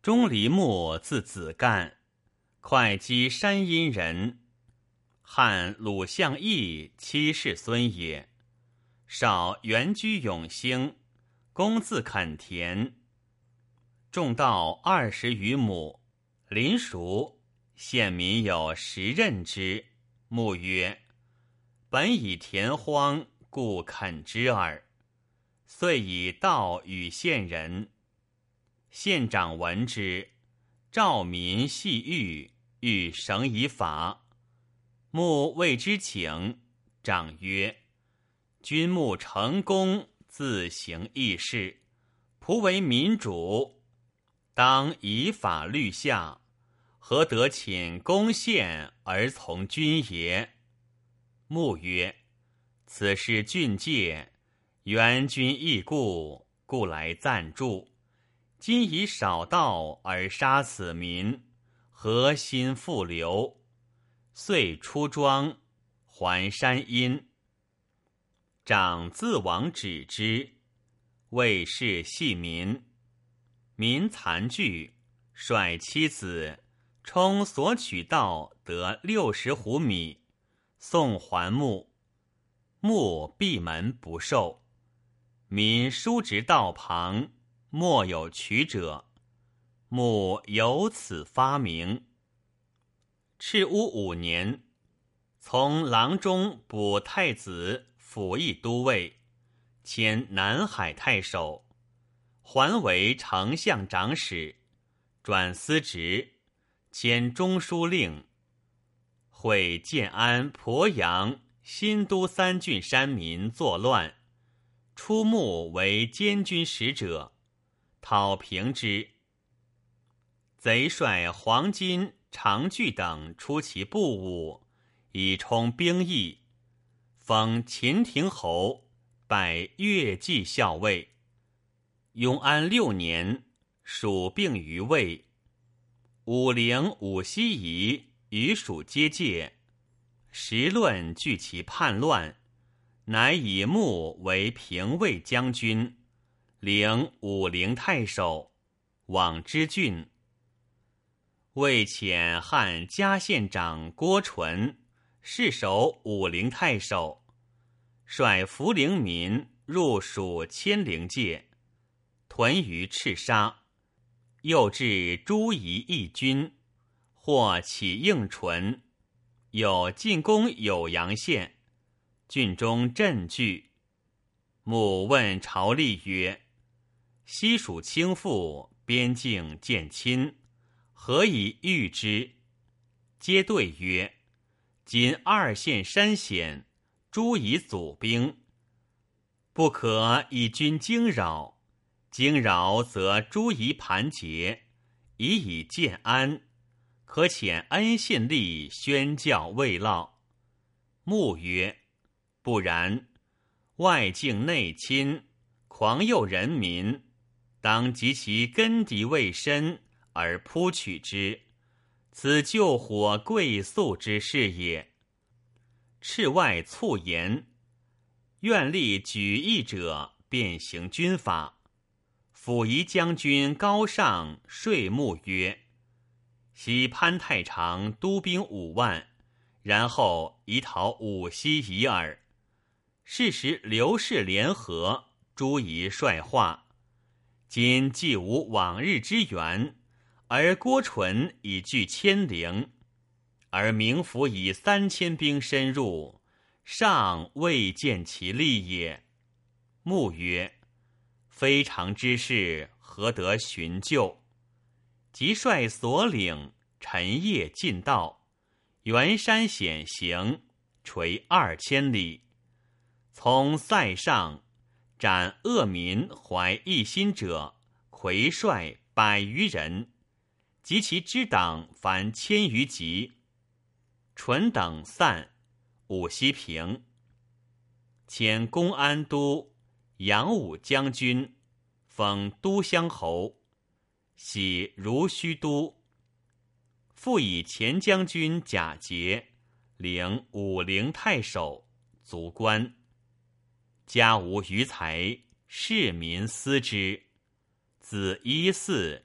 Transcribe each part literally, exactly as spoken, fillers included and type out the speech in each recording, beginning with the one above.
钟离木字子干，会稽山阴人，汉鲁相义七世孙也。少原居永兴，公自垦田，种稻二十余亩，邻熟，县民有时任之。牧曰：本以田荒，故垦之耳。遂以稻与县人。县长闻之，召民细谕，欲绳以法。牧谓之请，长曰：君牧成功，自行议事，仆为民主，当以法律下，何得寝公县而从君也？牧曰：此事郡界，原君义故，故来暂助。今以少道而杀此民，何心复流？遂出庄，还山阴。长自往止之，为是系民。民残惧，率妻子充所取道得六十斛米，送还牧。牧闭门不受。民疏直道旁，莫有取者。牧由此发明。赤乌五年，从郎中补太子辅义都尉，迁南海太守，还为丞相长史，转司职，迁中书令。会建安、鄱阳、新都三郡山民作乱，出牧为监军使者，讨平之。贼率黄巾、长具等出其部伍，以充兵役，封秦亭侯，拜越骑校尉。永安六年，蜀并于魏。武陵、武西夷与蜀接界，时论据其叛乱，乃以牧为平魏将军，领武陵太守，往之郡。魏遣汉嘉县长郭纯侍守武陵太守，率涪陵民入蜀千陵界，屯于赤沙。又至诸夷义军，或起应淳，有进攻酉阳县，郡中震惧。牧问朝吏曰：西蜀倾覆，边境渐侵，何以御之？皆对曰：今二县山险，诸夷阻兵，不可以军惊扰。惊扰则诸夷盘结，以以建安，可遣恩信吏宣教慰劳。牧曰：不然，外境内侵，狂诱人民，当及其根底未深而扑取之，此救火贵速之事也。敕外促言，愿立举义者，便行军法。辅夷将军高尚说牧曰：昔潘太常督兵五万，然后移讨武西夷耳。是时刘氏联合，诸夷率化。今既无往日之援，而郭纯已据千陵，而明府以三千兵深入，尚未见其利也。牧曰：非常之事，何得寻救？即率所领晨夜进道，沿山险行，垂二千里。从塞上斩恶民怀异心者，魁率百余人，及其支党凡千余级。淳等散，武西平。迁公安都、扬武将军，封都乡侯，徙如须都。复以前将军贾节领武陵太守，卒官。家无余财，市民思之。子一嗣，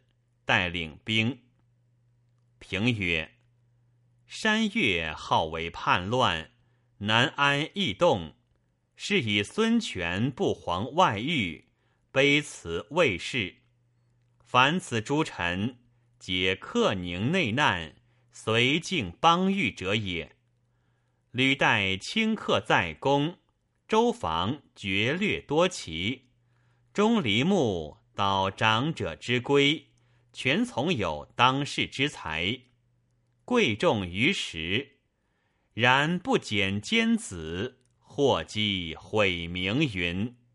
带领兵。评曰：山岳好为叛乱，南安易动，是以孙权不遑外域，卑辞魏氏。凡此诸臣，皆克宁内难，绥靖邦域者也。吕带顷刻在宫，周防决略多奇，钟离木蹈长者之规，全从有当世之才，贵重于时，然不减奸子，祸积毁名云。